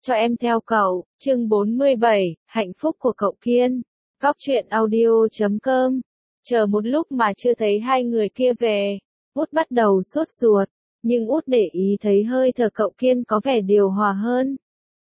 Cho em theo cậu, chương 47, hạnh phúc của cậu Kiên. Góc truyện audio.com. Chờ một lúc mà chưa thấy hai người kia về, Út bắt đầu sốt ruột, nhưng Út để ý thấy hơi thở cậu Kiên có vẻ điều hòa hơn.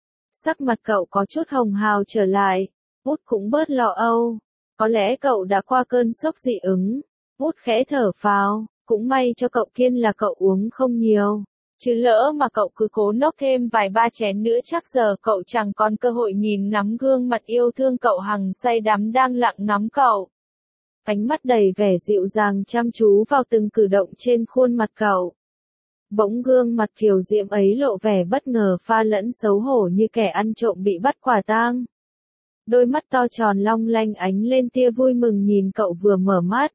Sắc mặt cậu có chút hồng hào trở lại, Út cũng bớt lo âu, có lẽ cậu đã qua cơn sốc dị ứng. Út khẽ thở phào, cũng may cho cậu Kiên là cậu uống không nhiều. Chứ lỡ mà cậu cứ cố nốc thêm vài ba chén nữa chắc giờ cậu chẳng còn cơ hội nhìn ngắm gương mặt yêu thương cậu hằng say đắm đang lặng ngắm cậu. Ánh mắt đầy vẻ dịu dàng chăm chú vào từng cử động trên khuôn mặt cậu. Bỗng gương mặt kiều diễm ấy lộ vẻ bất ngờ pha lẫn xấu hổ như kẻ ăn trộm bị bắt quả tang. Đôi mắt to tròn long lanh ánh lên tia vui mừng nhìn cậu vừa mở mắt.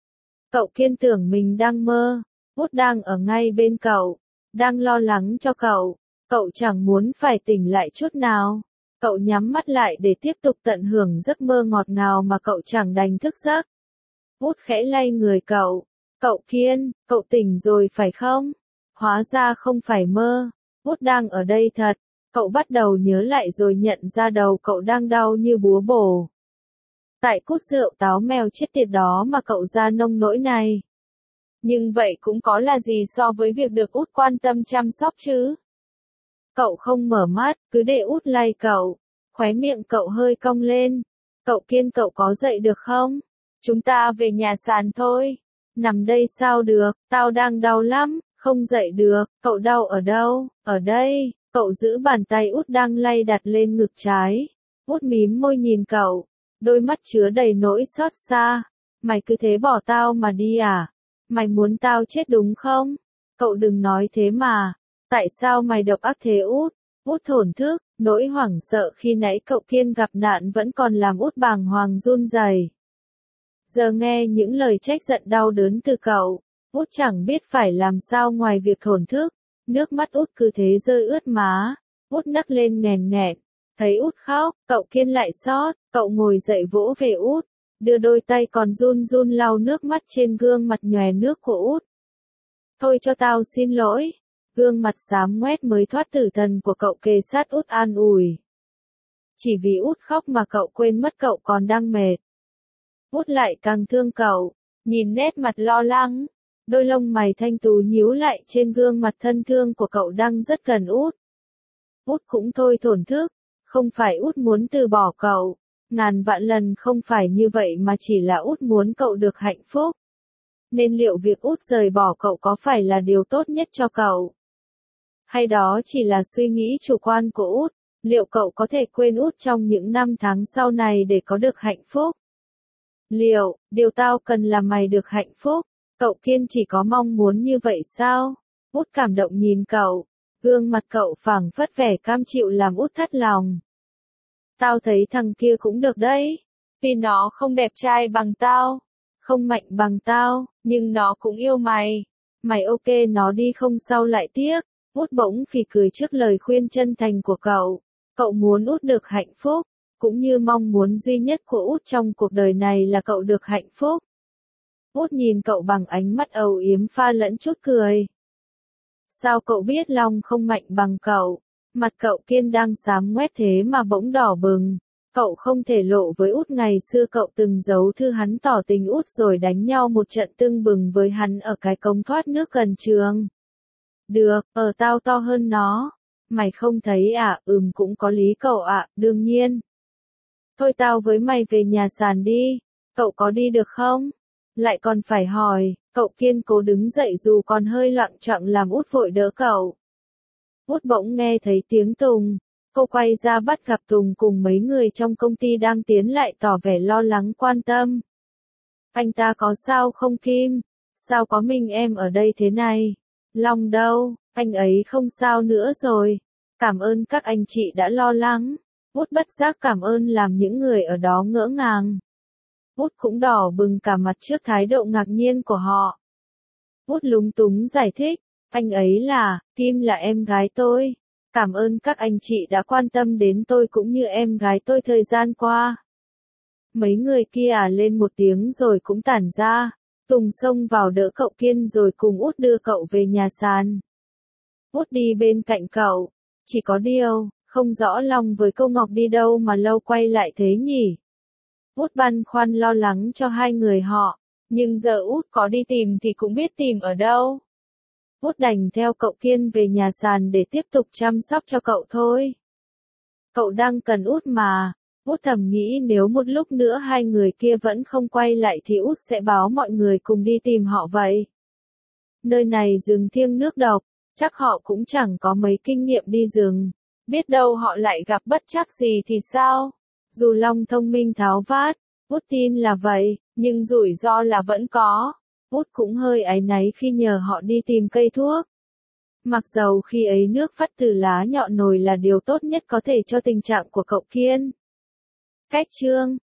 Cậu Kiên tưởng mình đang mơ, Út đang ở ngay bên cậu, đang lo lắng cho cậu. Cậu chẳng muốn phải tỉnh lại chút nào. Cậu nhắm mắt lại để tiếp tục tận hưởng giấc mơ ngọt ngào mà cậu chẳng đành thức giấc. Út khẽ lay người cậu. Cậu Kiên, cậu tỉnh rồi phải không? Hóa ra không phải mơ. Út đang ở đây thật. Cậu bắt đầu nhớ lại rồi nhận ra đầu cậu đang đau như búa bổ. Tại cút rượu táo mèo chết tiệt đó mà cậu ra nông nỗi này. Nhưng vậy cũng có là gì so với việc được Út quan tâm chăm sóc chứ? Cậu không mở mắt, cứ để Út lay cậu. Khóe miệng cậu hơi cong lên. Cậu Kiên, cậu có dậy được không? Chúng ta về nhà sàn thôi. Nằm đây sao được, tao đang đau lắm, không dậy được. Cậu đau ở đâu? Ở đây. Cậu giữ bàn tay Út đang lay đặt lên ngực trái. Út mím môi nhìn cậu, đôi mắt chứa đầy nỗi xót xa. Mày cứ thế bỏ tao mà đi à? Mày muốn tao chết đúng không? Cậu đừng nói thế mà. Tại sao mày độc ác thế Út? Út thổn thức, nỗi hoảng sợ khi nãy cậu Kiên gặp nạn vẫn còn làm Út bàng hoàng run rẩy. Giờ nghe những lời trách giận đau đớn từ cậu, Út chẳng biết phải làm sao ngoài việc thổn thức. Nước mắt Út cứ thế rơi ướt má. Út nấc lên nghèn nghẹn. Thấy Út khóc, cậu Kiên lại xót, cậu ngồi dậy vỗ về Út, đưa đôi tay còn run run lau nước mắt trên gương mặt nhòe nước của Út. Thôi cho tao xin lỗi. Gương mặt xám ngoét mới thoát tử thần của cậu kề sát Út an ủi. Chỉ vì Út khóc mà cậu quên mất cậu còn đang mệt. Út lại càng thương cậu, nhìn nét mặt lo lắng, đôi lông mày thanh tú nhíu lại trên gương mặt thân thương của cậu đang rất gần Út. Út cũng thôi thổn thức, không phải Út muốn từ bỏ cậu, ngàn vạn lần không phải như vậy mà chỉ là Út muốn cậu được hạnh phúc. Nên liệu việc Út rời bỏ cậu có phải là điều tốt nhất cho cậu? Hay đó chỉ là suy nghĩ chủ quan của Út? Liệu cậu có thể quên Út trong những năm tháng sau này để có được hạnh phúc? Liệu, điều tao cần là mày được hạnh phúc? Cậu Kiên chỉ có mong muốn như vậy sao? Út cảm động nhìn cậu. Gương mặt cậu phảng phất vẻ cam chịu làm Út thất lòng. Tao thấy thằng kia cũng được đấy. Vì nó không đẹp trai bằng tao, không mạnh bằng tao, nhưng nó cũng yêu mày. Mày ok nó đi không sao lại tiếc. Út bỗng phì cười trước lời khuyên chân thành của cậu. Cậu muốn Út được hạnh phúc, cũng như mong muốn duy nhất của Út trong cuộc đời này là cậu được hạnh phúc. Út nhìn cậu bằng ánh mắt âu yếm pha lẫn chút cười. Sao cậu biết Long không mạnh bằng cậu? Mặt cậu Kiên đang xám ngoét thế mà bỗng đỏ bừng. Cậu không thể lộ với Út ngày xưa cậu từng giấu thư hắn tỏ tình Út rồi đánh nhau một trận tưng bừng với hắn ở cái cống thoát nước gần trường. Được, tao to hơn nó. Mày không thấy à? Cũng có lý cậu ạ, đương nhiên. Thôi tao với mày về nhà sàn đi. Cậu có đi được không? Lại còn phải hỏi. Cậu Kiên cố đứng dậy dù còn hơi loạng choạng làm Út vội đỡ cậu. Út bỗng nghe thấy tiếng Tùng. Cô quay ra bắt gặp Tùng cùng mấy người trong công ty đang tiến lại tỏ vẻ lo lắng quan tâm. Anh ta có sao không Kim? Sao có mình em ở đây thế này? Long đâu? Anh ấy không sao nữa rồi. Cảm ơn các anh chị đã lo lắng. Út bất giác cảm ơn làm những người ở đó ngỡ ngàng. Út cũng đỏ bừng cả mặt trước thái độ ngạc nhiên của họ. Út lúng túng giải thích, anh ấy là, Kim là em gái tôi. Cảm ơn các anh chị đã quan tâm đến tôi cũng như em gái tôi thời gian qua. Mấy người kia lên một tiếng rồi cũng tản ra. Tùng xông vào đỡ cậu Kiên rồi cùng Út đưa cậu về nhà sàn. Út đi bên cạnh cậu. Chỉ có điều, Không rõ Long với cô Ngọc đi đâu mà lâu quay lại thế nhỉ? Út băn khoăn lo lắng cho hai người họ, nhưng giờ Út có đi tìm thì cũng biết tìm ở đâu. Út đành theo cậu Kiên về nhà sàn để tiếp tục chăm sóc cho cậu thôi. Cậu đang cần Út mà. Út thầm nghĩ nếu một lúc nữa hai người kia vẫn không quay lại thì Út sẽ báo mọi người cùng đi tìm họ vậy. Nơi này rừng thiêng nước độc, chắc họ cũng chẳng có mấy kinh nghiệm đi rừng. Biết đâu họ lại gặp bất trắc gì thì sao? Dù Long thông minh tháo vát, Út tin là vậy, nhưng rủi ro là vẫn có. Út cũng hơi áy náy khi nhờ họ đi tìm cây thuốc. Mặc dầu khi ấy nước phát từ lá nhọn nồi là điều tốt nhất có thể cho tình trạng của cậu Kiên. Cách chương